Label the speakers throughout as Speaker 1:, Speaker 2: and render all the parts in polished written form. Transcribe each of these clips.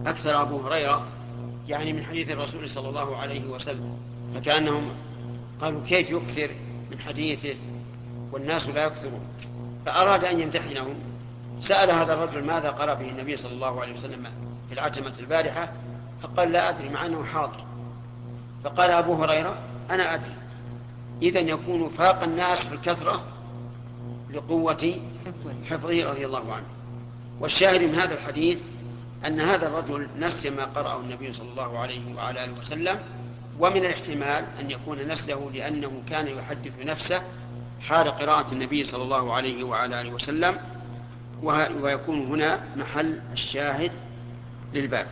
Speaker 1: أكثر أبو هريرة يعني من حديث الرسول صلى الله عليه وسلم، فكأنهم قالوا كيف يكثر من حديثه والناس لا يكثرون، فأراد أن يمتحنهم. سأل هذا الرجل ماذا قرأ به النبي صلى الله عليه وسلم في العتمة البارحة، فقال لا أدري مع أنه حاضر. فقال أبو هريرة أنا أدري. إذن يكون فاق الناس في الكثرة لقوة حفظه رضي الله عنه. والشاهد من هذا الحديث أن هذا الرجل نسي ما قرأه النبي صلى الله عليه وعلى آله وسلم، ومن الاحتمال أن يكون نسيه لأنه كان يحدث نفسه حال قراءة النبي صلى الله عليه وعلى آله وسلم، ويكون هنا محل الشاهد للباب.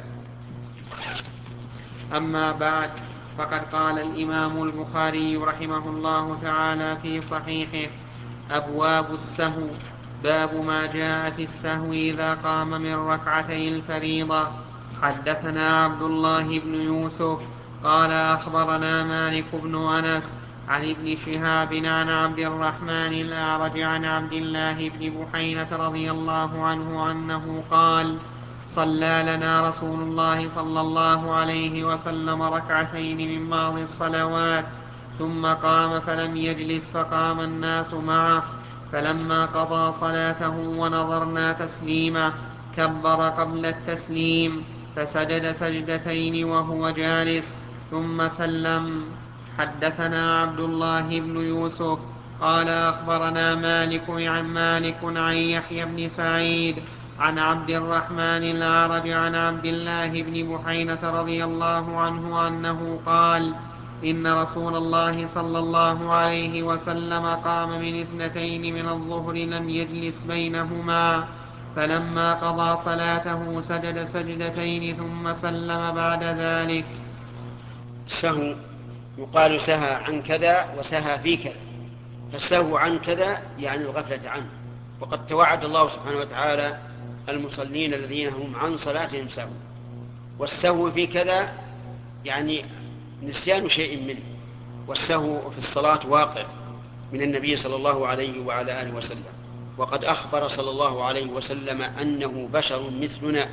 Speaker 2: أما بعد، فقد قال الإمام البخاري رحمه الله تعالى في صحيحه: أبواب السهو، باب ما جاء في السهو إذا قام من ركعتي الفريضة. حدثنا عبد الله بن يوسف قال أخبرنا مالك بن أنس عن ابن شهاب عن عبد الرحمن الأعرج عن عبد الله بن بحينة رضي الله عنه أنه قال: صلى لنا رسول الله صلى الله عليه وسلم ركعتين من بعض الصلوات، ثم قام فلم يجلس، فقام الناس معه، فلما قضى صلاته ونظرنا تسليمه كبر قبل التسليم، فسجد سجدتين وهو جالس ثم سلم. حدثنا عبد الله بن يوسف قال أخبرنا مالك عن يحيى بن سعيد عن عبد الرحمن الأعرج عن عبد الله بن بحينة رضي الله عنه أنه قال: إن رسول الله صلى الله عليه وسلم قام من 2 من الظهر لم يجلس بينهما، فلما قضى صلاته سجد سجدتين ثم سلم بعد ذلك.
Speaker 1: السهو يقال سهى عن كذا وسهى في كذا، فالسهو عن كذا يعني الغفلة عنه، وقد توعد الله سبحانه وتعالى المصلين الذين هم عن صلاتهم سهو. والسهو في كذا يعني نسيان شيء منه، والسهو في الصلاة واقع من النبي صلى الله عليه وعلى آله وسلم، وقد أخبر صلى الله عليه وسلم أنه بشر مثلنا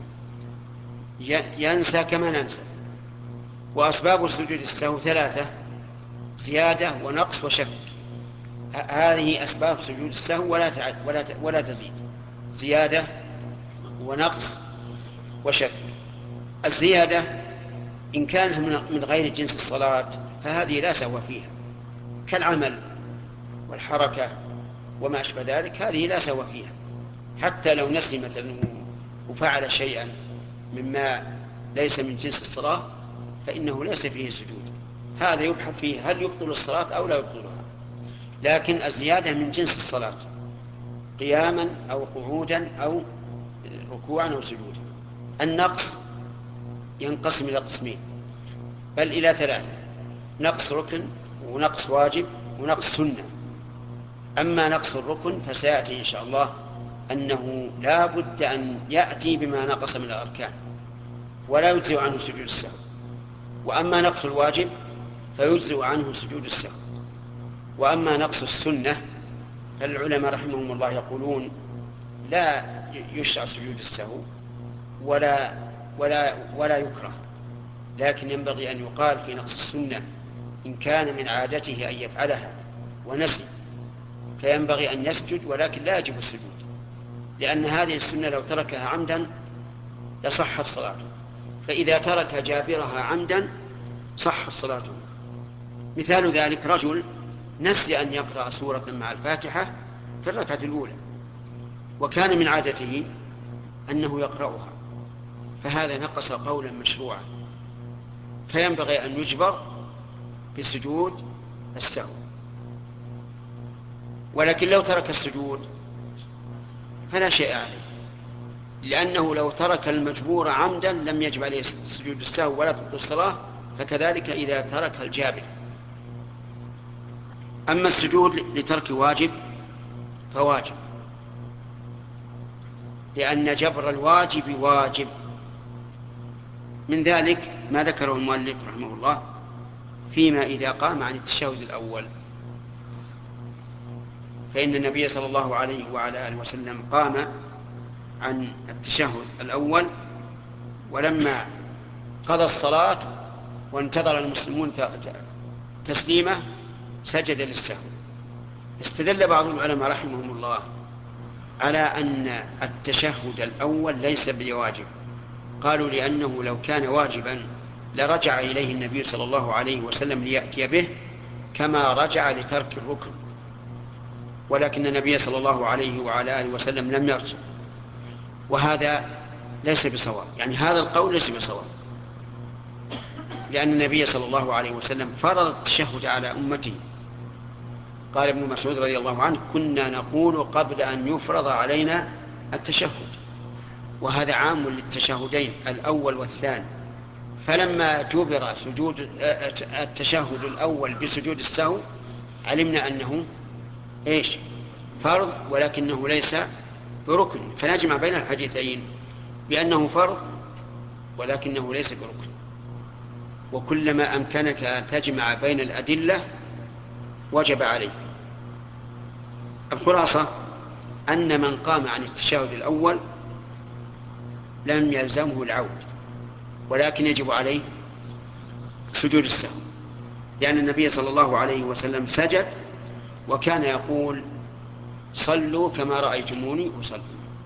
Speaker 1: ينسى كما ننسى. وأسباب سجود السهو 3: زيادة ونقص وشك. هذه أسباب سجود السهو ولا تزيد: زيادة ونقص وشك. الزيادة إن كانت من غير جنس الصلاة فهذه لا سهو فيها، كالعمل والحركة وما أشبه ذلك، هذه لا سهو فيها. حتى لو نسي مثلا وفعل شيئا مما ليس من جنس الصلاة فإنه ليس فيه سجود، هذا يبحث فيه هل يبطل الصلاة أو لا يبطلها. لكن الزيادة من جنس الصلاة، قياما أو قعودا أو ركوعا أو سجودا. النقص ينقسم إلى قسمين، بل إلى 3: نقص ركن، ونقص واجب، ونقص سنة. أما نقص الركن فسيأتي إن شاء الله أنه لا بد أن يأتي بما نقص من الأركان ولا يجزئ عنه سجود السهو. وأما نقص الواجب فيجزئ عنه سجود السهو. وأما نقص السنة فالعلماء رحمهم الله يقولون لا يشرع سجود السهو ولا يكره، لكن ينبغي أن يقال في نقص السنة إن كان من عادته أن يفعلها ونسي فينبغي أن يسجد، ولكن لا يجب السجود، لأن هذه السنة لو تركها عمدا لصحت صلاته، فإذا ترك جابرها عمدا صحت صلاته. مثال ذلك: رجل نسي أن يقرأ سورة مع الفاتحة في الركعة الأولى، وكان من عادته أنه يقرأها، فهذا نقص قولا مشروعا، فينبغي أن يجبر بسجود السهو. ولكن لو ترك السجود فلا شيء عليه، لأنه لو ترك المجبور عمدا لم يجب عليه سجود السهو ولا تبطل الصلاة، فكذلك إذا ترك الجابر. أما السجود لترك واجب فواجب، لأن جبر الواجب واجب. من ذلك ما ذكره المؤلف رحمه الله فيما إذا قام عن التشهد الأول، فإن النبي صلى الله عليه وعلى آله وسلم قام عن التشهد الأول ولما قضى الصلاة وانتظر المسلمون تسليمه سجد للسهو. استدل بعض العلماء رحمهم الله على أن التشهد الأول ليس بواجب. قالوا لأنه لو كان واجبا لرجع إليه النبي صلى الله عليه وسلم ليأتي به كما رجع لترك الركن، ولكن النبي صلى الله عليه وعلى آله وسلم لم يرجع، وهذا ليس بصواب. يعني هذا القول ليس بصواب، لأن النبي صلى الله عليه وسلم فرض التشهد على أمته. قال ابن مسعود رضي الله عنه: كنا نقول قبل أن يفرض علينا التشهد، وهذا عام للتشهدين الأول والثاني. فلما جبر سجود التشهد الأول بسجود السهو علمنا أنه فرض ولكنه ليس بركن، فنجمع بين الحديثين بأنه فرض ولكنه ليس بركن. وكلما أمكنك أن تجمع بين الأدلة وجب عليك. الخلاصة أن من قام عن التشهد الأول لم يلزمه العود، ولكن يجب عليه سجود السهو، لأن النبي صلى الله عليه وسلم سجد وكان يقول: صلوا كما رأيتموني أصلي.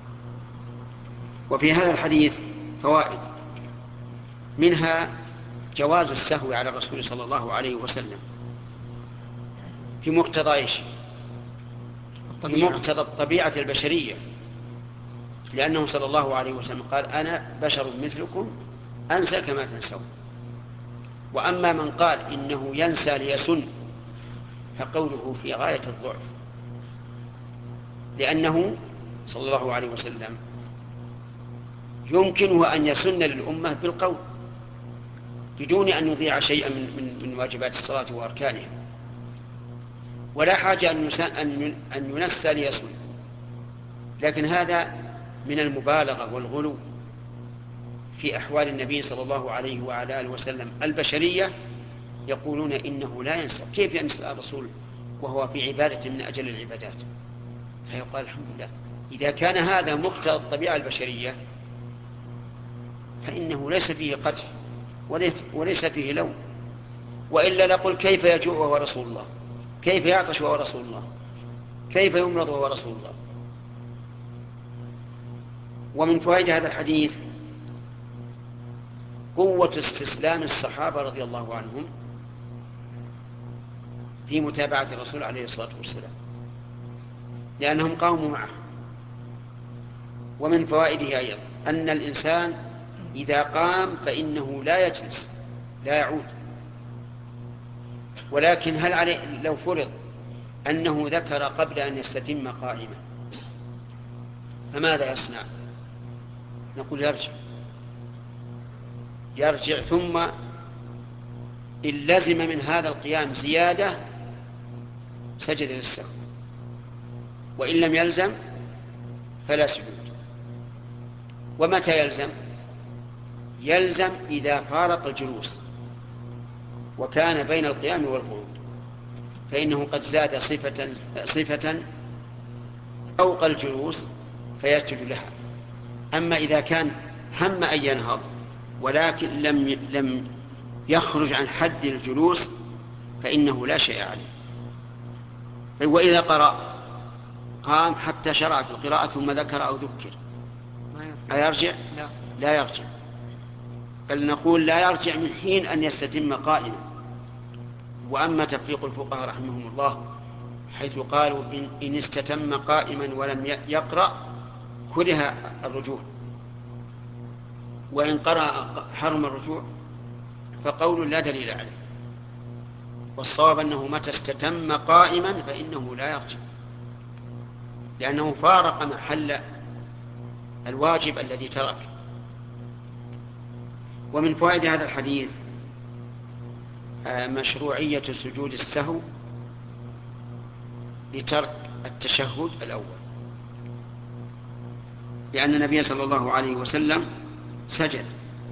Speaker 1: وفي هذا الحديث فوائد، منها جواز السهو على الرسول صلى الله عليه وسلم في مقتضى بمقتضى الطبيعة البشرية، لأنه صلى الله عليه وسلم قال: أنا بشر مثلكم أنسى كما تنسون. وأما من قال إنه ينسى ليسن فقوله في غاية الضعف، لأنه صلى الله عليه وسلم يمكنه أن يسن للأمة بالقول بدون أن يضيع شيئا من واجبات الصلاة وأركانها، ولا حاجة أن ينسى ليسن. لكن هذا من المبالغة والغلو في أحوال النبي صلى الله عليه وعلى آله وسلم البشرية. يقولون إنه لا ينسى. كيف ينسى الرسول وهو في عبادة من أجل العبادات؟ فيقال: الحمد لله، إذا كان هذا مقتضى الطبيعة البشرية فإنه ليس فيه قدح وليس فيه لوم. وإلا نقول: كيف يجوع وهو رسول الله؟ كيف يعطش وهو رسول الله؟ كيف يمرض وهو رسول الله؟ ومن فوائد هذا الحديث قوة استسلام الصحابة رضي الله عنهم في متابعة الرسول عليه الصلاة والسلام، لأنهم قاموا معه. ومن فوائده أيضا أن الإنسان إذا قام فإنه لا يجلس، لا يعود. ولكن هل عليه لو فرض أنه ذكر قبل أن يستتم قائما فماذا يصنع؟ نقول: يرجع ثم إن لزم من هذا القيام زيادة سجد للسهو، وإن لم يلزم فلا سجود. ومتى يلزم؟ يلزم إذا فارق الجلوس وكان بين القيام والقعود، فإنه قد زاد صفة فوق الجلوس فيسجد لها. أما إذا كان هم أن ينهض ولكن لم يخرج عن حد الجلوس فإنه لا شيء عليه. وإذا قرأ قام حتى شرع في القراءة ثم ذكر أو ذكر أيرجع؟ لا يرجع، بل نقول لا يرجع من حين أن يستتم قائما. وأما تفريق الفقهاء رحمهم الله حيث قالوا إن استتم قائما ولم يقرأ كره الرجوع، وإن قرأ حرم الرجوع، فقول لا دليل عليه. والصواب أنه متى استتم قائما فإنه لا يرجع، لأنه فارق محل الواجب الذي ترك. ومن فوائد هذا الحديث مشروعية سجود السهو لترك التشهد الأول، لأن النبي صلى الله عليه وسلم سجد.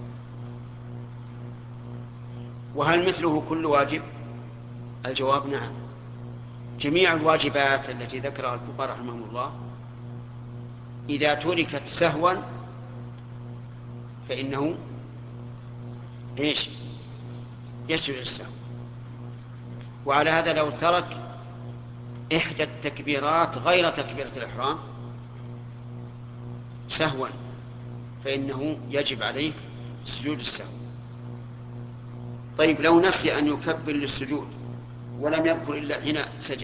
Speaker 1: وهل مثله كل واجب؟ الجواب: نعم. جميع الواجبات التي ذكرها الفقهاء رحمهم الله إذا تركت سهوا فإنه إيش؟ يسجد للسهو. وعلى هذا لو ترك إحدى التكبيرات غير تكبيرة الإحرام سهوا فإنه يجب عليه سجود السهو. طيب لو نسي أن يكبر للسجود ولم يذكر إلا حين سجد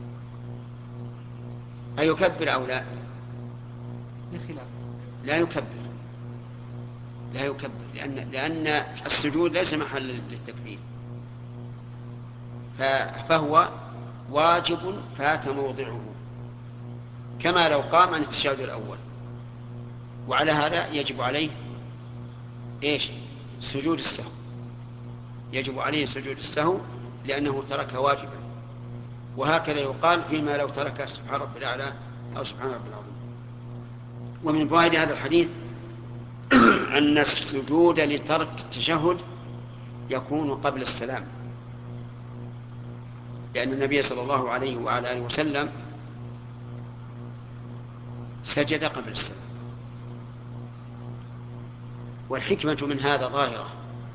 Speaker 1: أيكبر أو لا؟ لا يكبر، لا يكبر، لأن السجود ليس محل للتكبير، فهو واجب فات موضعه، كما لو قام عن التشهد الأول. وعلى هذا يجب عليه إيش؟ سجود السهو، يجب عليه سجود السهو لأنه ترك واجبا. وهكذا يقال فيما لو ترك سبحان رب الأعلى أو سبحان رب العظيم. ومن فوائد هذا الحديث أن السجود لترك التشهد يكون قبل السلام، لأن النبي صلى الله عليه وعلى آله وسلم سجد قبل السلام. والحكمة من هذا ظاهرة،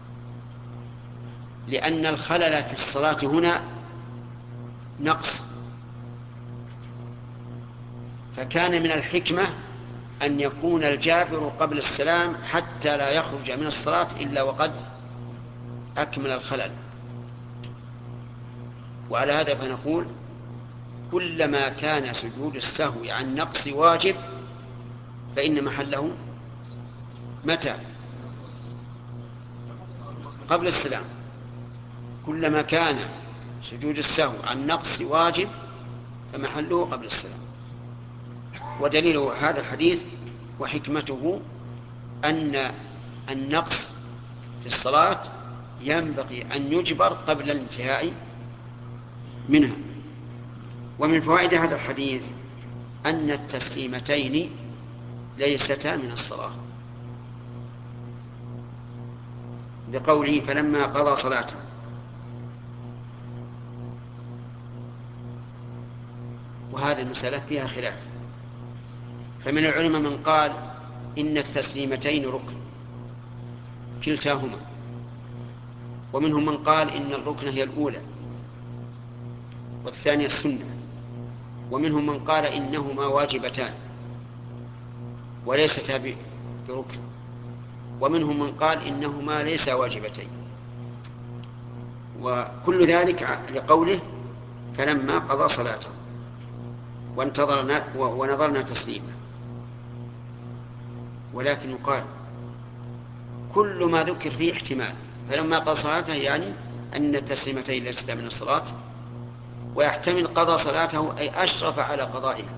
Speaker 1: لأن الخلل في الصلاة هنا نقص، فكان من الحكمة أن يكون الجابر قبل السلام حتى لا يخرج من الصلاة إلا وقد أكمل الخلل. وعلى هذا فنقول كلما كان سجود السهو عن نقص واجب فإن محله متى؟ قبل السلام. كلما كان سجود السهو عن نقص واجب فمحله قبل السلام. ودليل هذا الحديث وحكمته أن النقص في الصلاة ينبغي أن يجبر قبل الانتهاء منها. ومن فوائد هذا الحديث أن التسليمتين ليستا من الصلاة، بقوله فلما قضى صلاته. وهذه المسألة فيها خلاف، فمن العلماء من قال إن التسليمتين ركن كلتاهما، ومنهم من قال إن الركن هي الأولى والثانية السنة، ومنهم من قال إنهما واجبتان وليستا بركن، ومنهم من قال إنهما ليس واجبتين. وكل ذلك لقوله فلما قضى صلاته ونظرنا تسليمه. ولكن يقال كل ما ذكر فيه احتمال، فلما قضى صلاته يعني أن التسليمتين ليستا من الصلاة، ويحتمل قضى صلاته أي أشرف على قضائها،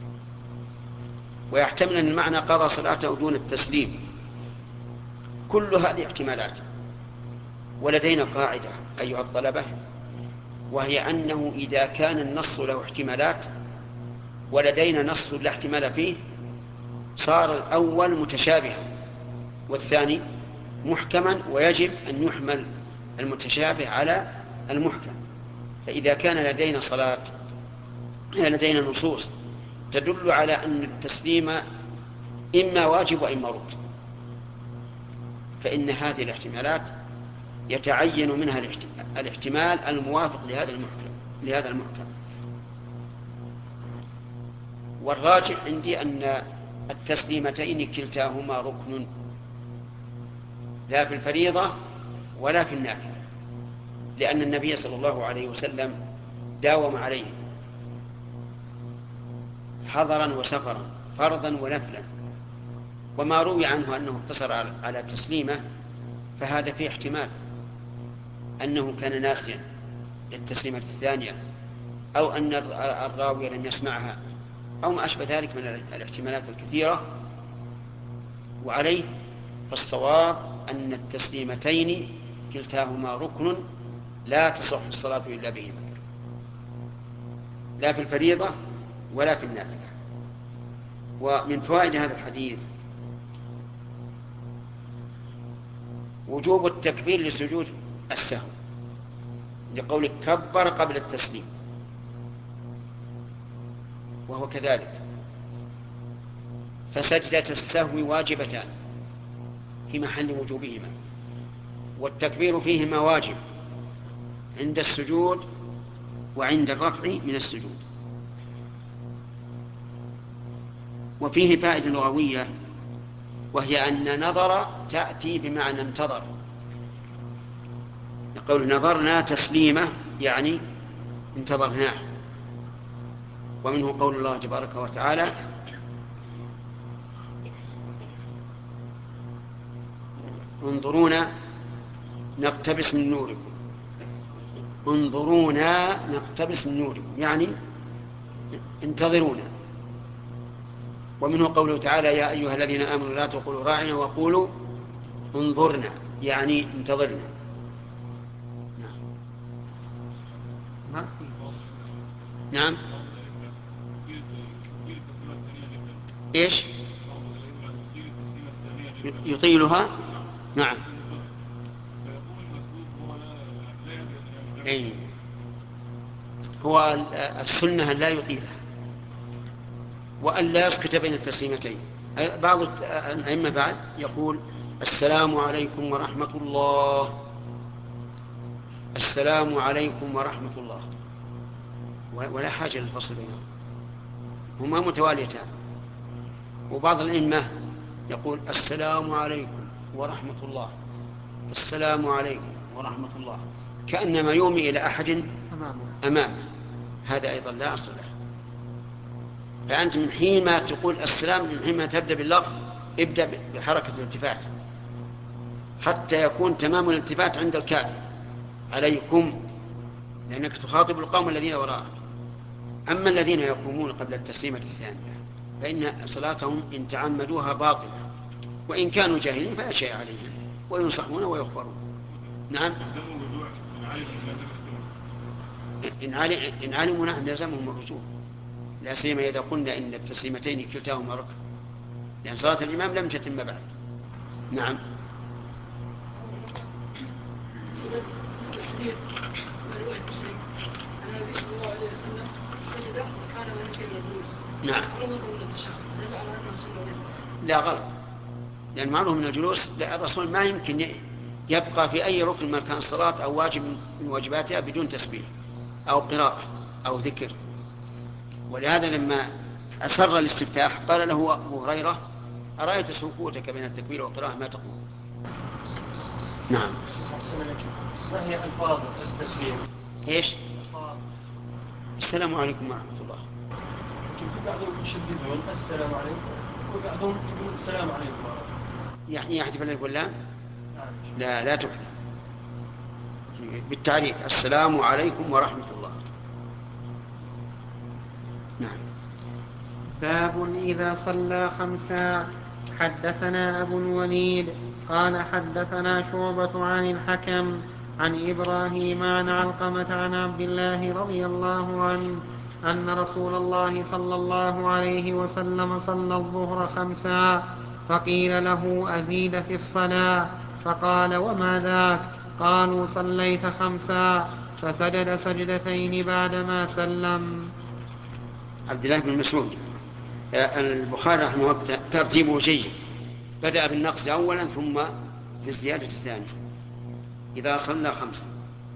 Speaker 1: ويحتمل أن المعنى قضى صلاته دون التسليم. كل هذه احتمالات. ولدينا قاعدة أيها الطلبة، وهي أنه إذا كان النص له احتمالات ولدينا نص لا احتمال فيه صار الأول متشابها والثاني محكما، ويجب أن يحمل المتشابه على المحكم. فإذا كان لدينا نصوص تدل على أن التسليم إما واجب وإما ركن، فإن هذه الاحتمالات يتعين منها الاحتمال الموافق لهذا المحكم. والراجح عندي أن التسليمتين كلتاهما ركن، لا في الفريضة ولا في النافلة، لأن النبي صلى الله عليه وسلم داوم عليه حضرا وسفرا، فرضا ونفلا. وما روي عنه أنه اقتصر على تسليمه فهذا فيه احتمال أنه كان ناسيا للتسليمة الثانية، أو أن الراوي لم يسمعها، أو ما أشبه ذلك من الاحتمالات الكثيرة. وعليه فالصواب أن التسليمتين كلتاهما ركن لا تصح الصلاة إلا بهما، لا في الفريضة ولا في النافلة. ومن فوائد هذا الحديث وجوب التكبير لسجود السهو، لقولك كبر قبل التسليم، وهو كذلك. فسجدة السهو واجبتان، في محل وجوبهما، والتكبير فيهما واجب عند السجود وعند الرفع من السجود. وفيه فائدة لغوية، وهي أن نظر تأتي بمعنى انتظر. يقول نظرنا تسليمة يعني انتظرناه. ومنه قول الله تبارك وتعالى انظرونا نقتبس من نوركم، انظرونا نقتبس من نوركم يعني انتظرونا. ومنه قوله تعالى يا أيها الذين آمنوا لا تقولوا راعنا وقولوا انظرنا يعني انتظرنا. نعم. ايش يطيلها؟ نعم. أي. هو السنة لا يطيلها وأن لا يسكت بين التسليمتين. بعض الأئمة بعد يقول السلام عليكم ورحمة الله، السلام عليكم ورحمة الله، ولا حاجة للفصل بينهم، هما متواليتان. وبعض الأئمة يقول السلام عليكم ورحمة الله، السلام عليكم ورحمة الله، كأنما يومي إلى أحد أمامه. هذا أيضا لا أصل له. فأنت من حين ما تقول السلام، من حين ما تبدأ باللفظ ابدأ بحركة الالتفات حتى يكون تمام الالتفات عند الكاف عليكم، لأنك تخاطب القوم الذين وراءك. أما الذين يقومون قبل التسليمة الثانية فإن صلاتهم إن تعمدوها باطلة، وإن كانوا جاهلين فلا شيء عليهم وينصحون ويخبرون. نعم. إن علموا نحن لازمهم الرجوع، لا سيما إذا قلنا إن التسليمتين كلتاهما ركن، لأن صلاة الإمام لم تتم بعد. نعم.
Speaker 3: الحديث عن رواية مسلم أن النبي صلى الله عليه وسلم سجد وكان ونسي الجلوس.
Speaker 1: نعم. لا غلط، لأن معروف من الجلوس الرسول ما يمكن يبقى في أي ركن من كان الصلاة أو واجب من واجباتها بدون تسبيح أو قراءة أو ذكر. ولهذا لما أسر الاستفتاح قال له أبو هريرة أرأيت سكوتك بين التكبير والقراءة ما تقول؟ نعم.
Speaker 3: ما هي ألفاظ التسليم؟
Speaker 1: إيش؟ السلام عليكم ورحمة الله.
Speaker 3: لكن في بعضهم يشددون السلام عليكم وبعضهم يقول السلام عليكم.
Speaker 1: يعني يحذف الألف واللام؟ لا تحذف، بالتعريف السلام عليكم ورحمة الله. نعم.
Speaker 2: باب إذا صلى خمسا. حدثنا أبو الوليد قال حدثنا شعبة عن الحكم عن إبراهيم عن علقمة عن عبد الله رضي الله عنه أن رسول الله صلى الله عليه وسلم صلى الظهر خمسا، فقيل له أزيد في الصلاة، فقال وما ذاك؟ قالوا صليت خمسا، فسجد سجدتين بعدما سلم.
Speaker 1: عبد الله بن مسعود البخاري رحمه الله ترتيبه جيد، بدأ بالنقص أولا ثم بالزيادة الثانية. إذا صلى خمسا،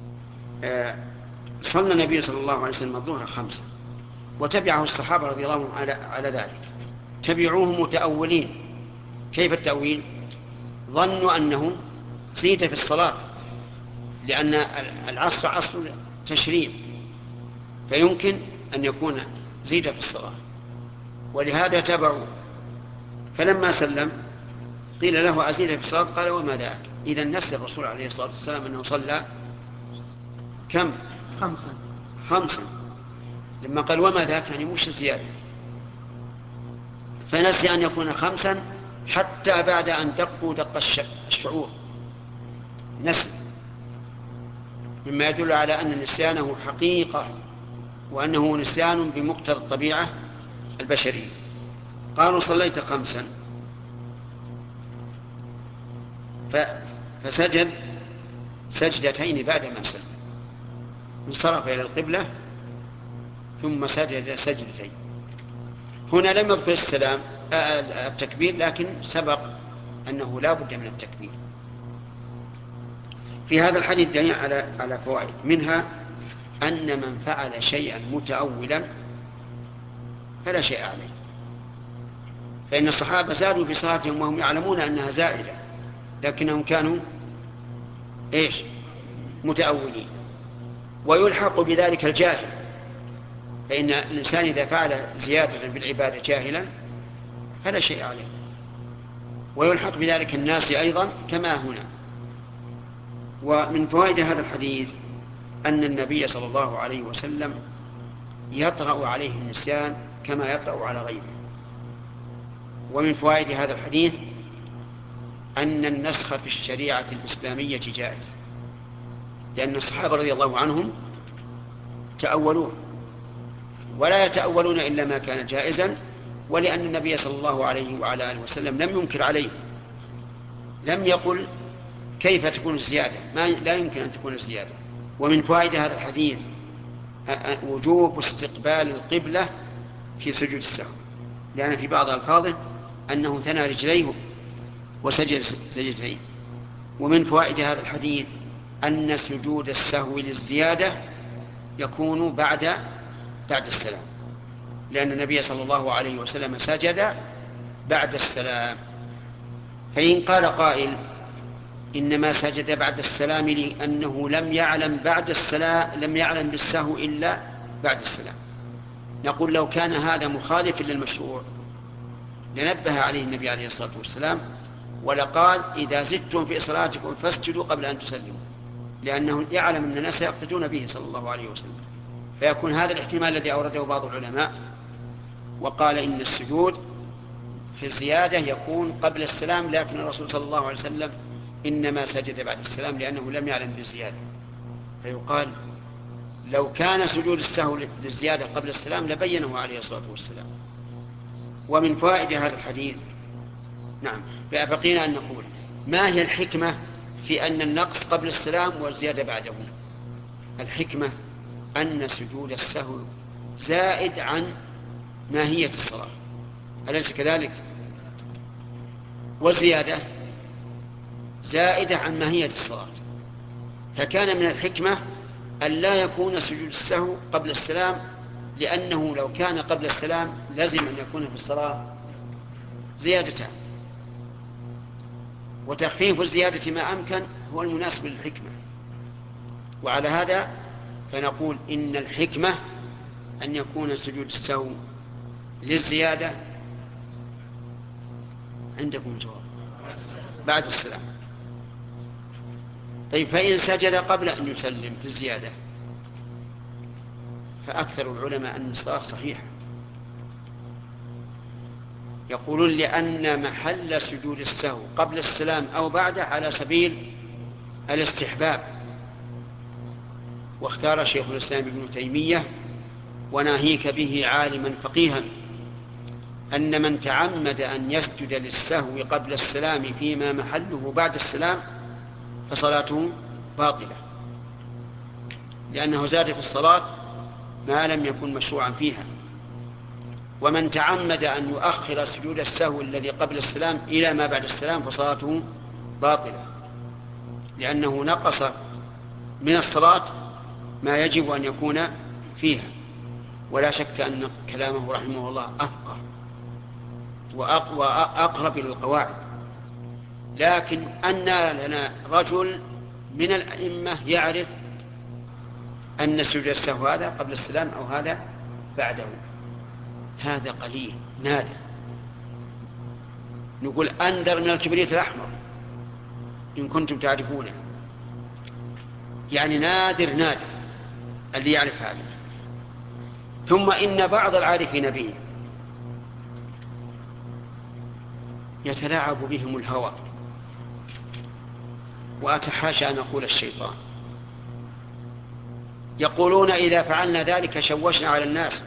Speaker 1: صلى النبي صلى الله عليه وسلم الظهر خمسا وتبعه الصحابة رضي الله عنهم على ذلك، تبعوه متأولين. كيف التأويل؟ ظنوا أنه زيد في الصلاة، لأن العصر عصر تشريع فيمكن أن يكون زيد في الصلاة، ولهذا تبعوا. فلما سلم قيل له أزيد في الصلاة، قال وما ذاك؟ إذا نسي الرسول عليه الصلاة والسلام أنه صلى كم؟ خمسا. لما قال وما ذاك يعني مش زيادة، فنسي أن يكون خمسا حتى بعد أن دقوا دق الشعور نسي، مما يدل على أن نسيانه حقيقة وأنه نسيان بمقتضى الطبيعة البشرية. قالوا صليت خمسا، فسجد سجدتين بعدما سلم، انصرف إلى القبلة ثم سجد سجدتين. هنا لم يذكر التكبير، لكن سبق أنه لا بد من التكبير. في هذا الحديث دليل على فوائد، منها أن من فعل شيئا متأولا فلا شيء عليه، فإن الصحابة زادوا في صلاتهم وهم يعلمون أنها زائدة، لكنهم كانوا متأولين. ويلحق بذلك الجاهل، فإن الإنسان إذا فعل زيادة في العبادة جاهلا فلا شيء عليه. ويلحق بذلك الناس أيضا كما هنا. ومن فوائد هذا الحديث أن النبي صلى الله عليه وسلم يطرأ عليه النسيان كما يطرأ على غيره. ومن فوائد هذا الحديث أن النسخ في الشريعة الإسلامية جائز، لأن الصحابة رضي الله عنهم تأولون، ولا يتأولون إلا ما كان جائزا، ولأن النبي صلى الله عليه وعلى آله وسلم لم ينكر عليه، لم يقل كيف تكون الزيادة، لا يمكن أن تكون الزيادة. ومن فوائد هذا الحديث وجوب استقبال القبلة في سجود السهو، لأن في بعض ألفاظه أنه ثنى رجليه وسجد سجدتين. ومن فوائد هذا الحديث أن سجود السهو للزيادة يكون بعد السلام، لأن النبي صلى الله عليه وسلم سجد بعد السلام. فإن قال قائل إنما سجد بعد السلام لأنه لم يعلم بالسهو إلا بعد السلام، نقول لو كان هذا مخالف للمشروع لنبه عليه النبي عليه الصلاة والسلام ولقال إذا زدتم في صلاتكم فاسجدوا قبل أن تسلموا، لأنه يعلم أن الناس يقتدون به صلى الله عليه وسلم. فيكون هذا الاحتمال الذي أورده بعض العلماء وقال إن السجود في الزيادة يكون قبل السلام، لكن الرسول صلى الله عليه وسلم إنما سجد بعد السلام لأنه لم يعلم بالزيادة. فيقال لو كان سجود السهو للزيادة قبل السلام لبينه عليه الصلاة والسلام. ومن فوائد هذا الحديث بقينا أن نقول ما هي الحكمة في أن النقص قبل السلام والزيادة بعده؟ الحكمة أن سجود السهو زائد عن ماهية الصلاة، أليس كذلك؟ والزيادة زائدة عن ماهية الصلاة، فكان من الحكمة أن لا يكون سجود السهو قبل السلام، لأنه لو كان قبل السلام لازم أن يكون في الصلاة زيادتان، وتخفيف الزيادة ما أمكن هو المناسب للحكمة. وعلى هذا فنقول إن الحكمة أن يكون سجود السهو للزيادة عندكم جواب بعد السلام. طيب فإن سجد قبل أن يسلم في الزيادة فأكثر العلماء أن الصلاة صحيحة، يقولون لأن محل سجود السهو قبل السلام أو بعده على سبيل الاستحباب. واختار شيخ الإسلام ابن تيمية وناهيك به عالما فقيها أن من تعمد أن يسجد للسهو قبل السلام فيما محله بعد السلام فصلاته باطلة، لأنه زاد في الصلاة ما لم يكن مشروعا فيها. ومن تعمد أن يؤخر سجود السهو الذي قبل السلام إلى ما بعد السلام فصلاته باطلة، لأنه نقص من الصلاة ما يجب أن يكون فيها. ولا شك أن كلامه رحمه الله أفقه وأقرب إلى القواعد، لكن أن لنا رجل من الأئمة يعرف أن سجود السهو هذا قبل السلام أو هذا بعده؟ هذا قليل نادر، نقول أندر من الكبريت الأحمر إن كنتم تعرفونه، يعني نادر اللي يعرف هذا. ثم إن بعض العارفين به يتلاعب بهم الهوى، وأتحاشى أن أقول الشيطان، يقولون إذا فعلنا ذلك شوشنا على الناس.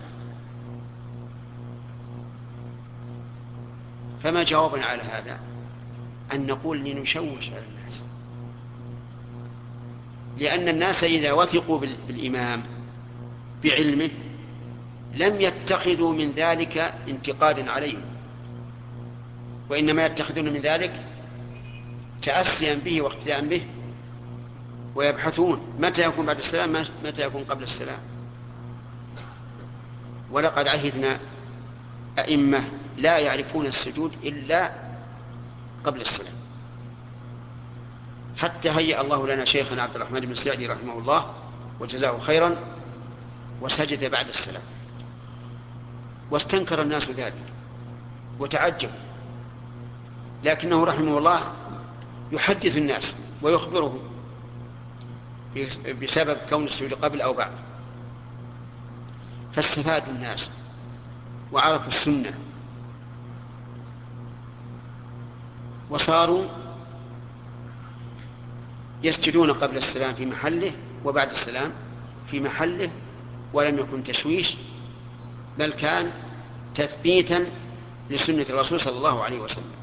Speaker 1: فما جوابنا على هذا؟ أن نقول لنشوش على الناس، لأن الناس إذا وثقوا بالإمام بعلمه لم يتخذوا من ذلك انتقادا عليه، وإنما يتخذون من ذلك تأسيا به واقتداء به، ويبحثون متى يكون بعد السلام متى يكون قبل السلام. ولقد عهدنا أئمة لا يعرفون السجود إلا قبل السلام. حتى هيأ الله لنا شيخنا عبد الرحمن بن السعدي رحمه الله وجزاه خيرا وسجد بعد السلام، واستنكر الناس ذلك وتعجبوا، لكنه رحمه الله يحدث الناس ويخبرهم بسبب كون السجود قبل أو بعد، فاستفاد الناس وعرفوا السنة وصاروا يسجدون قبل السلام في محله وبعد السلام في محله، ولم يكن تشويش، بل كان تثبيتا لسنة الرسول صلى الله عليه وسلم.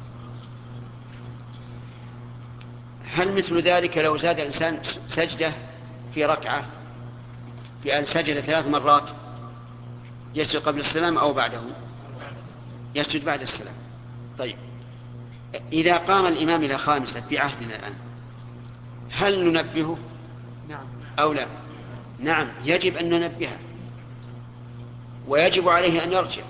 Speaker 1: هل مثل ذلك لو زاد الإنسان سجدة في ركعة بأن سجد 3 مرات يسجد قبل السلام أو بعده؟ يسجد بعد السلام. طيب، إذا قام الإمام إلى خامسة في عهدنا الآن هل ننبهه أو لا؟ نعم، يجب أن ننبهه، ويجب عليه أن يرجع،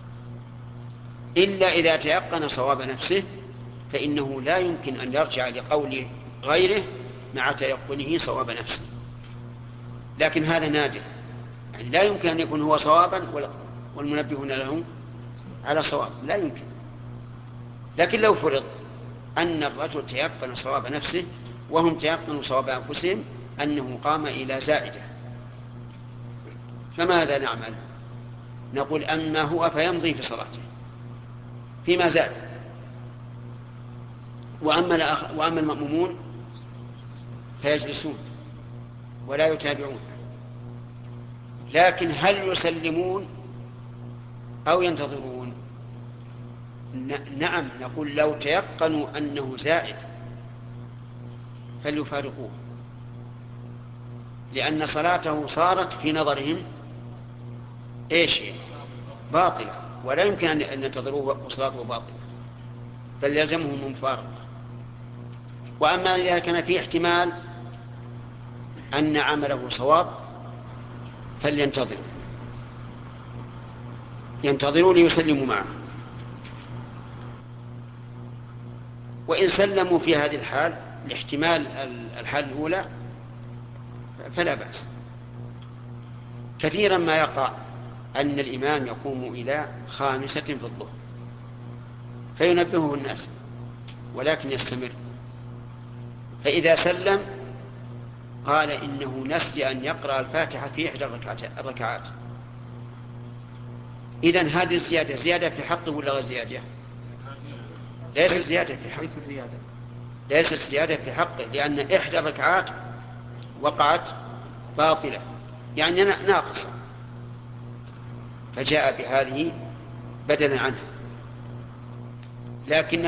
Speaker 1: إلا إذا تيقن صواب نفسه، فإنه لا يمكن أن يرجع لقول غيره مع تيقنه صواب نفسه. لكن هذا نادر، يعني لا يمكن أن يكون هو صوابا والمنبهون له على صواب، لا يمكن. لكن لو فرض أن الرجل تيقن صواب نفسه وهم تيقنوا صواب أنفسهم أنه قام إلى زائدة، فماذا نعمل؟ نقول أما هو فيمضي في صلاته فيما زاد، وأما المأمومون فيجلسون ولا يتابعون. لكن هل يسلمون أو ينتظرون؟ نعم، نقول لو تيقنوا أنه زائد فليفارقوه، لأن صلاته صارت في نظرهم إيش؟ باطلة، ولا يمكن أن ينتظروه وصلاته باطلة، بل يلزمهم المفارقة. وأما إذا كان فيه احتمال أن عمله صواب ينتظروا ليسلموا معه. وإن سلموا في هذه الحال لاحتمال الحال الأولى فلا بأس. كثيرا ما يقع أن الإمام يقوم إلى خامسة في الظهر فينبهه الناس ولكن يستمر، فإذا سلم قال إنه نسي أن يقرأ الفاتحة في إحدى الركعات. إذن هذه الزيادة زيادة في حقه ولا غير زيادة؟ ليست زيادة في حقه، ليست زيادة في حقه، لأن إحدى الركعات وقعت باطلة يعني ناقصة، فجاء بهذه بدلا عنها. لكن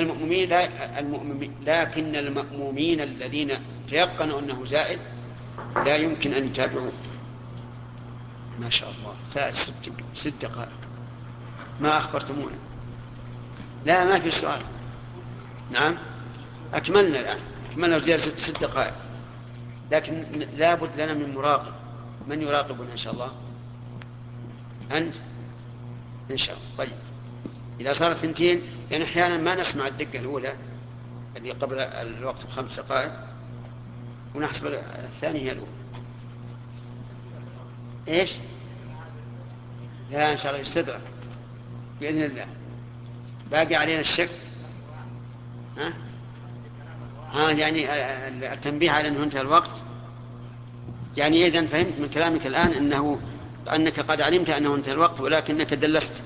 Speaker 1: المأمومين الذين تيقنوا أنه زائد لا يمكن أن يتابعوه. ما شاء الله، ساعة 6 دقائق ما أخبرتمونا. لا، ما في سؤال. نعم، أكملنا الآن، أكملنا زيادة 6 دقائق، لكن لا بد لنا من مراقب. من يراقبنا إن شاء الله؟ أنت إن شاء الله. طيب، إذا صارت 2 يعني أحيانا ما نسمع الدقة الأولى اللي قبل الوقت ب5 دقائق ونحسب الثانية هي الأولى. إيش؟ لا، إن شاء الله يستدرك بإذن الله. باقي علينا الشك. يعني التنبيه على أنه انتهى الوقت. يعني إذن فهمت من كلامك الآن أنك قد علمت أنه انتهى الوقت ولكنك دلست.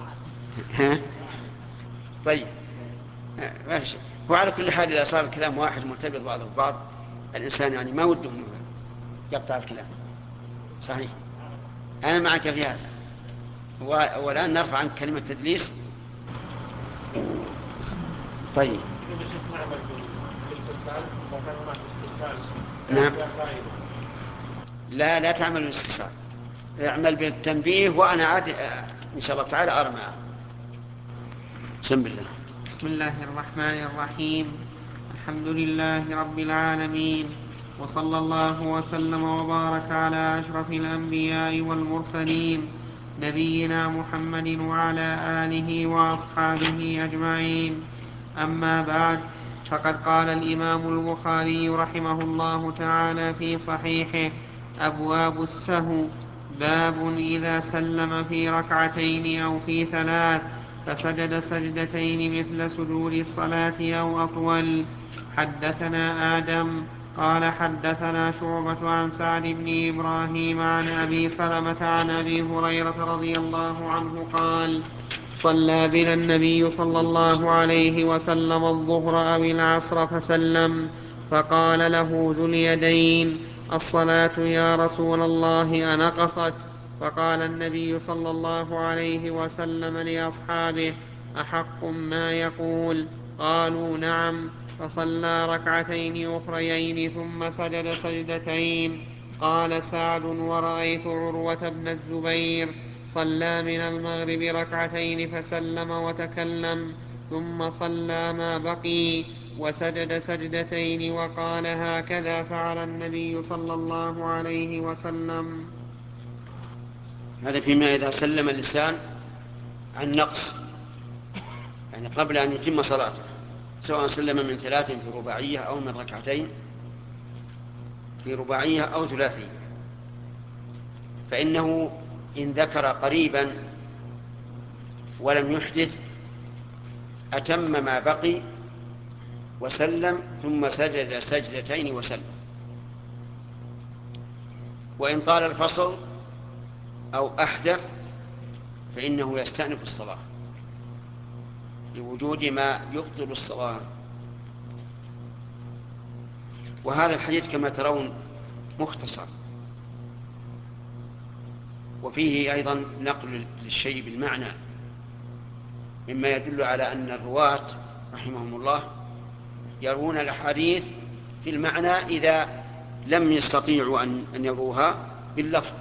Speaker 1: طيب، ما في شيء. وعلى كل حال إذا صار الكلام واحد مرتبط بعضه ببعض الإنسان يعني ما وده أنه يقطع الكلام. صحيح، أنا معك في هذا. والآن نرفع عنك كلمة تدليس. طيب، نعم، لا تعمل بالاستفسار، اعمل بالتنبيه وأنا عاد إن شاء الله تعالى أرى معه. بسم الله.
Speaker 2: بسم الله الرحمن الرحيم. الحمد لله رب العالمين، وصلى الله وسلم وبارك على أشرف الأنبياء والمرسلين نبينا محمد وعلى آله وأصحابه أجمعين. أما بعد، فقد قال الإمام البخاري رحمه الله تعالى في صحيحه: أبواب السهو. باب إذا سلم في ركعتين أو في 3 فسجد سجدتين مثل سجود الصلاة أو أطول. حدثنا آدم قال حدثنا شعبة عن سعد بن إبراهيم عن أبي سلمة عن أبي هريرة رضي الله عنه قال: صلى بنا النبي صلى الله عليه وسلم الظهر أو العصر فسلم، فقال له ذو اليدين: الصلاة يا رسول الله أنقصت؟ فقال النبي صلى الله عليه وسلم لأصحابه: أحق ما يقول؟ قالوا: نعم. فصلى ركعتين أخريين ثم سجد سجدتين. قال سعد: ورأيت عروة بن الزبير صلى من المغرب ركعتين فسلم وتكلم، ثم صلى ما بقي وسجد سجدتين وقال: هكذا فعل النبي صلى الله عليه وسلم.
Speaker 1: هذا فيما إذا سلم اللسان عن نقص، يعني قبل أن يتم صلاته، سواء سلم من 3 في رباعية أو من ركعتين في رباعية أو ثلاثية، فإنه إن ذكر قريبا ولم يحدث أتم ما بقي وسلم، ثم سجد سجدتين وسلم. وإن طال الفصل أو أحدث فإنه يستأنف الصلاة لوجود ما يبطل الصلاة. وهذا الحديث كما ترون مختصر، وفيه أيضا نقل للشيء بالمعنى، مما يدل على أن الرواة رحمهم الله يروون الأحاديث في المعنى إذا لم يستطيعوا أن يروها باللفظ.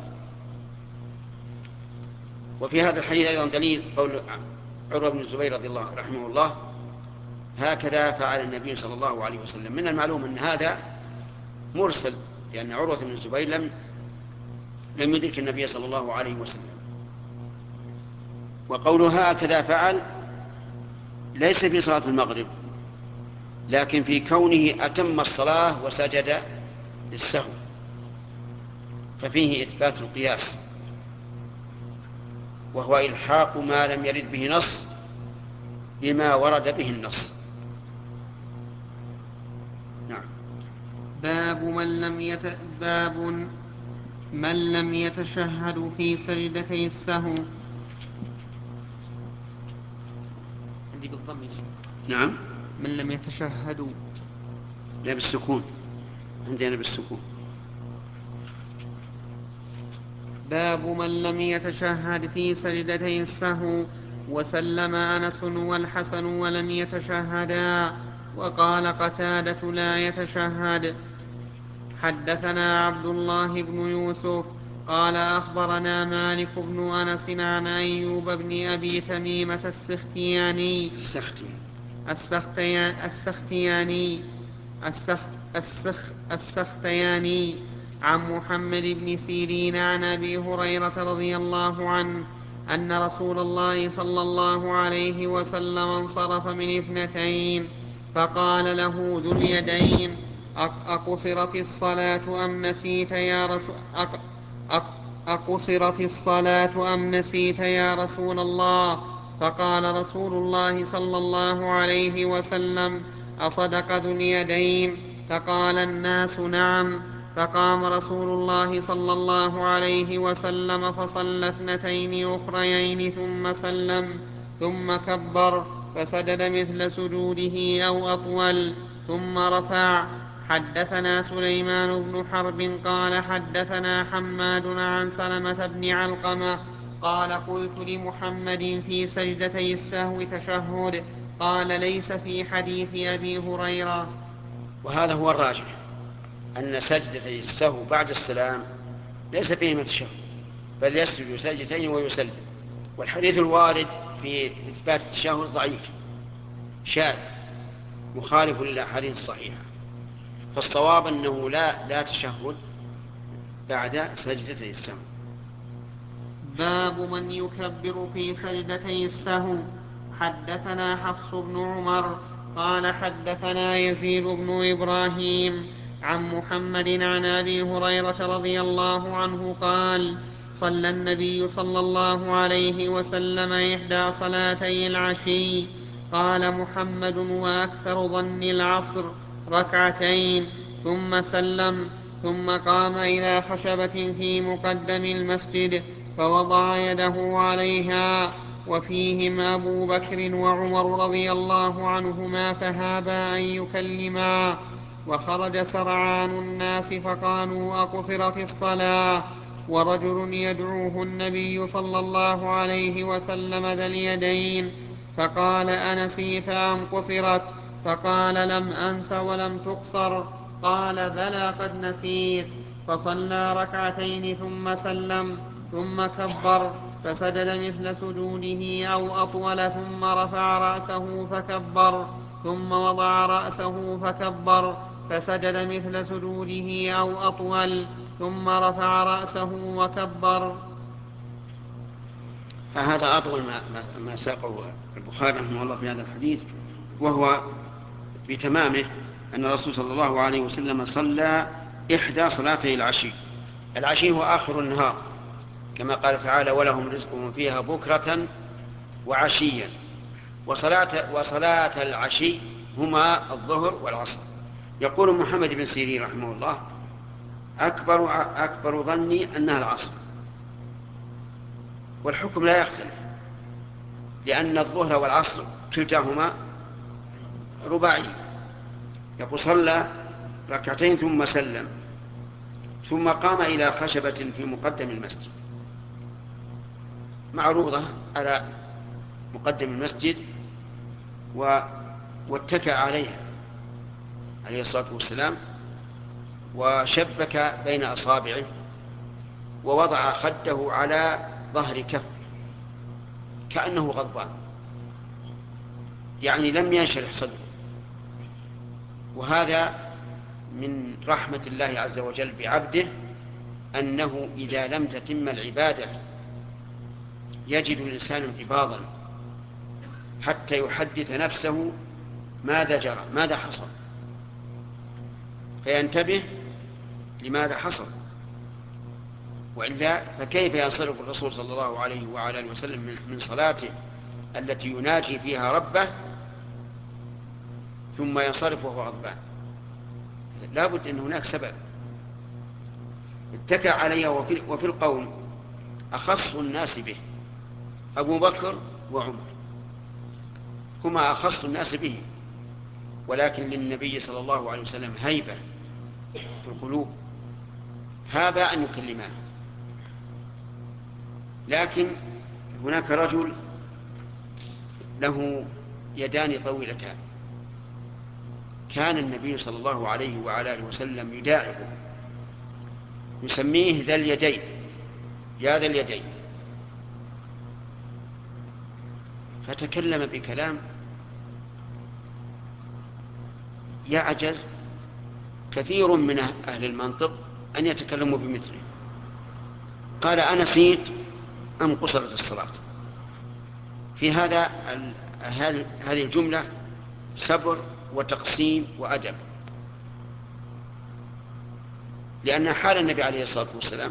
Speaker 1: وفي هذا الحديث أيضا دليل قول عروة بن الزبير رضي الله رحمه الله: هكذا فعل النبي صلى الله عليه وسلم. من المعلوم أن هذا مرسل، لأن عروة بن الزبير لم يدرك النبي صلى الله عليه وسلم. وقوله هكذا فعل ليس في صلاة المغرب، لكن في كونه أتم الصلاة وسجد للسهو، ففيه إثبات القياس، وهو إلحاق ما لم يرد به نص بما ورد به النص. نعم.
Speaker 2: باب من لم يتشهد في سجدتي السهو. عندي بالضم.
Speaker 1: نعم.
Speaker 2: من لم يتشهد.
Speaker 1: لا، بالسكون، عندنا بالسكون.
Speaker 2: باب من لم يتشهد في سجدتي السهو. وسلم أنس والحسن ولم يتشهدا، وقال قتادة: لا يتشهد. حدثنا عبد الله بن يوسف قال أخبرنا مالك بن أنس عن أيوب بن أبي تميمة السختياني عن محمد بن سيرين عن أبي هريرة رضي الله عنه أن رسول الله صلى الله عليه وسلم انصرف من 2 فقال له ذو اليدين: أقصرت الصلاة أم نسيت يا رسول الله؟ فقال رسول الله صلى الله عليه وسلم: أصدق ذو اليدين؟ فقال الناس: نعم. فقام رسول الله صلى الله عليه وسلم فصلى 2 أخريين ثم سلم، ثم كبر فسجد مثل سجوده أو أطول، ثم رفع. حدثنا سليمان بن حرب قال حدثنا حماد عن سلمة بن علقمة قال: قلت لمحمد في سجدتي السهو تشهد؟ قال: ليس في حديث أبي هريرة.
Speaker 1: وهذا هو الراجح، أن سجدتي السهو بعد السلام ليس فيهما تشهد، بل يسجد سجدتين ويسلم. والحديث الوارد في إثبات التشهد ضعيف شاذ، مخالف للأحاديث الصحيحة. فالصواب أنه لا تشهد بعد سجدتي السهو.
Speaker 2: باب من يكبر في سجدتي السهو. حدثنا حفص بن عمر قال حدثنا يزيد بن إبراهيم عن محمد عن أبي هريرة رضي الله عنه قال صلى النبي صلى الله عليه وسلم إحدى صلاتي العشي. قال محمد وأكثر ظن العصر ركعتين ثم سلم، ثم قام إلى خشبة في مقدم المسجد فوضع يده عليها، وفيهم أبو بكر وعمر رضي الله عنهما فهابا أن يكلما، وخرج سرعان الناس فقالوا أقصرت الصلاة، ورجل يدعوه النبي صلى الله عليه وسلم ذا اليدين، فقال أنسيت أم قصرت؟ فقال لم أنس ولم تقصر. قال بلى قد نسيت. فصلى ركعتين ثم سلم، ثم كبر فسجد مثل سجوده أو أطول، ثم رفع رأسه فكبر، ثم وضع رأسه فكبر فسجد مثل سجوده أو أطول، ثم رفع رأسه وكبر.
Speaker 1: فهذا أطول ما ساقه البخاري رحمه الله في هذا الحديث، وهو بتمامه أن الرسول صلى الله عليه وسلم صلى إحدى صلاتي العشي. العشي هو آخر النهار، كما قال تعالى ولهم رزقهم فيها بكرة وعشيا. وصلاة العشي هما الظهر والعصر. يقول محمد بن سيرين رحمه الله أكبر ظني أنها العصر، والحكم لا يختلف، لأن الظهر والعصر كلتاهما رباعي. يقول صلى ركعتين ثم سلم، ثم قام إلى خشبة في مقدم المسجد، معروضة على مقدم المسجد، واتكأ عليها عليه الصلاة والسلام، وشبك بين أصابعه، ووضع خده على ظهر كفه كأنه غضبان، يعني لم ينشرح صدره. وهذا من رحمة الله عز وجل بعبده، أنه إذا لم تتم العبادة يجد الإنسان انقباضا حتى يحدث نفسه ماذا جرى، ماذا حصل، فينتبه لماذا حصل. وإلا فكيف ينصرف الرسول صلى الله عليه وعلى آله وسلم من صلاته التي يناجي فيها ربه ثم ينصرف وهو غضبان؟ لا بد أن هناك سبب. اتكى عليها. وفي القوم أخص الناس به أبو بكر وعمر، هما أخص الناس به، ولكن للنبي صلى الله عليه وسلم هيبة في القلوب، هذا أن يكلماه. لكن هناك رجل له يدان طويلتان، كان النبي صلى الله عليه وعلى آله وسلم يداعبه، يسميه ذا اليدين، يا ذا اليدين. فتكلم بكلام يعجز كثير من أهل المنطق أن يتكلموا بمثله. قال أنسيت أم قصرت الصلاة؟ في هذه الجملة صبر وتقسيم وأدب، لأن حال النبي عليه الصلاة والسلام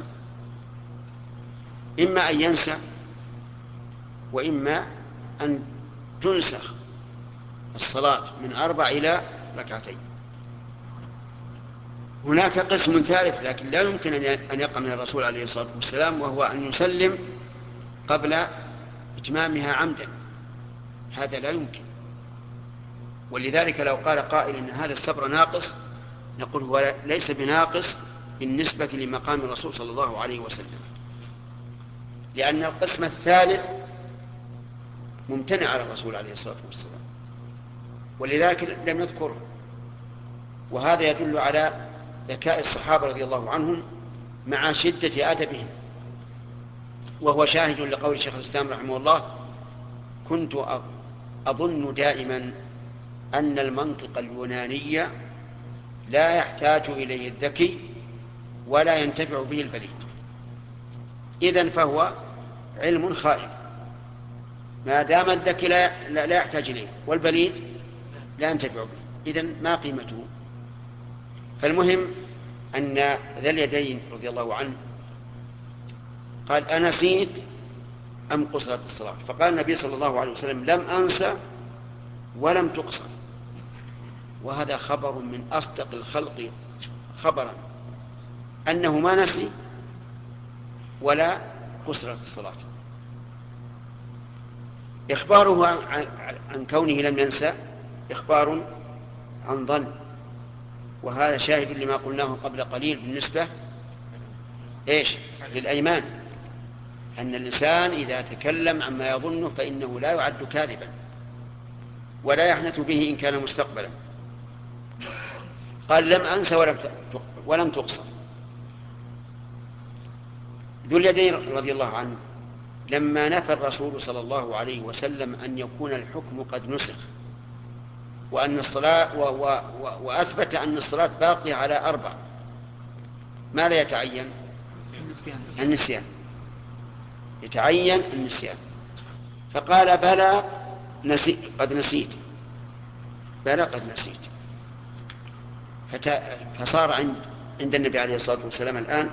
Speaker 1: إما أن ينسى، وإما أن تنسخ الصلاة من 4 إلى 2. هناك قسم ثالث لكن لا يمكن أن يقع من الرسول عليه الصلاة والسلام، وهو أن يسلم قبل إتمامها عمدا. هذا لا يمكن. ولذلك لو قال قائل إن هذا الصبر ناقص، نقول هو ليس بناقص بالنسبة لمقام الرسول صلى الله عليه وسلم، لأن القسم الثالث ممتنع على الرسول عليه الصلاة والسلام، ولذلك لم يذكره. وهذا يدل على ذكاء الصحابة رضي الله عنهم مع شدة أدبهم. وهو شاهد لقول شيخ الإسلام رحمه الله كنت أظن دائما أن المنطق اليوناني لا يحتاج إليه الذكي ولا ينتفع به البليد، إذن فهو علم خائب ما دام الذكي لا يحتاج إليه والبليد لا ينتفع به، إذن ما قيمته؟ فالمهم أن ذا اليدين رضي الله عنه قال أنسيت أم قصرت الصلاة؟ فقال النبي صلى الله عليه وسلم لم أنسى ولم تقصر. وهذا خبر من أصدق الخلق خبرا، أنه ما نسي ولا قصرت الصلاة. إخباره عن كونه لم ينسى إخبار عن ظن، وهذا شاهد لما قلناه قبل قليل بالنسبة للأيمان، أن الإنسان إذا تكلم عما يظنه فإنه لا يعد كاذبا ولا يحنث به إن كان مستقبلا. قال لم أنسى ولم تقصر. ذو اليدين رضي الله عنه لما نفى الرسول صلى الله عليه وسلم أن يكون الحكم قد نسخ وأن الصلاة وأثبت أن الصلاة باقية على 4، ماذا يتعين؟ النسيان. يتعين النسيان. فقال بلى قد نسيت، بلى قد نسيت. فصار عند النبي عليه الصلاة والسلام الآن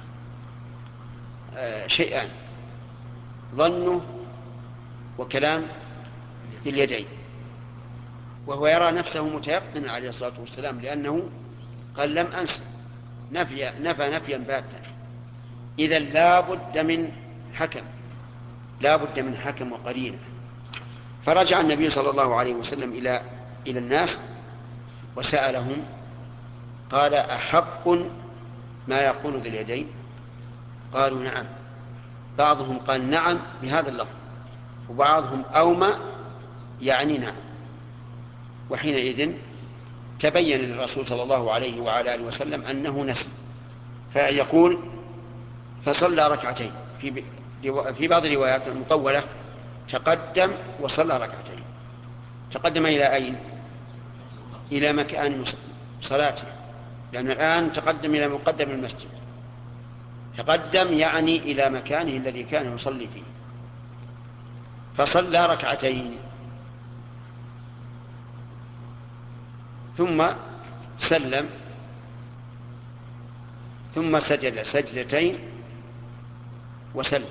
Speaker 1: شيئان: ظنه وكلام ذي اليدين، وهو يرى نفسه متيقنا عليه الصلاة والسلام لأنه قال لم أنسى، نفى نفيا باتا. إذا لا بد من حكم وقرينة. فرجع النبي صلى الله عليه وسلم إلى الناس وسألهم قال أحق ما يقول ذي اليدين؟ قالوا نعم. بعضهم قال نعم بهذا اللفظ، وبعضهم أوما يعني نعم. وحينئذ تبين للرسول صلى الله عليه وعلى آله وسلم أنه نسي، فيقول فصلى ركعتين. في بعض الروايات المطولة تقدم وصلى ركعتين. تقدم إلى أين؟ إلى مكان صلاته، لأن الآن تقدم إلى مقدم المسجد. تقدم يعني إلى مكانه الذي كان يصلي فيه، فصلى ركعتين ثم سلم ثم سجد سجدتين وسلم.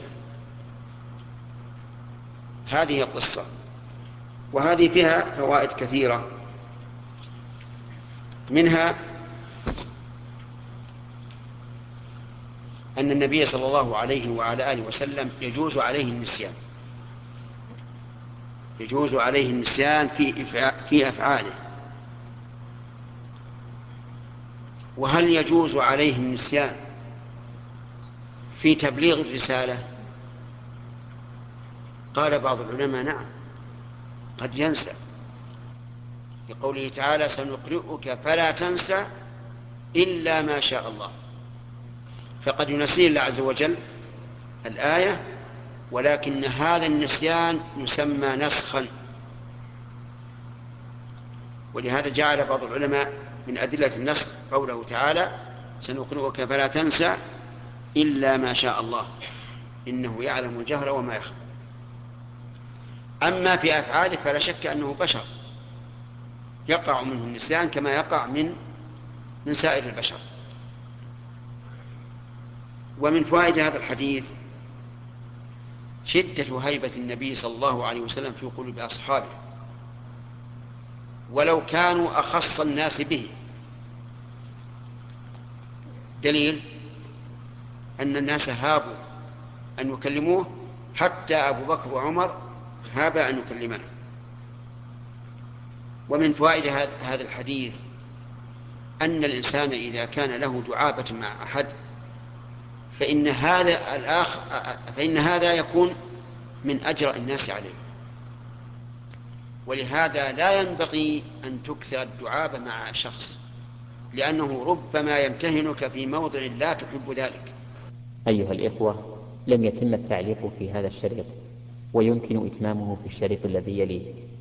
Speaker 1: هذه القصة، وهذه فيها فوائد كثيرة. منها أن النبي صلى الله عليه وعلى آله وسلم يجوز عليه النسيان في أفعاله. وهل يجوز عليه النسيان في تبليغ الرسالة؟ قال بعض العلماء نعم، قد ينسى، لقوله تعالى سنقرئك فلا تنسى إلا ما شاء الله. فقد ينسيه الله عز وجل الآية، ولكن هذا النسيان يسمى نسخا. ولهذا جعل بعض العلماء من أدلة النسخ قوله تعالى سنقرئك فلا تنسى إلا ما شاء الله إنه يعلم الجهر وما يخفى. أما في أفعاله فلا شك أنه بشر يقع منه النسيان كما يقع من سائر البشر. ومن فوائد هذا الحديث شدة هيبة النبي صلى الله عليه وسلم في قلوب أصحابه، ولو كانوا أخص الناس به. دليل أن الناس هابوا أن يكلموه، حتى أبو بكر وعمر هابا أن يكلمه. ومن فوائد هذا الحديث أن الإنسان إذا كان له دعابة مع أحد فإن هذا يكون من أجرأ الناس عليه. ولهذا لا ينبغي أن تكثر الدعابة مع شخص، لأنه ربما يمتهنك في موضع لا تحب ذلك.
Speaker 4: أيها الإخوة، لم يتم التعليق في هذا الشريط، ويمكن إتمامه في الشريط الذي يليه.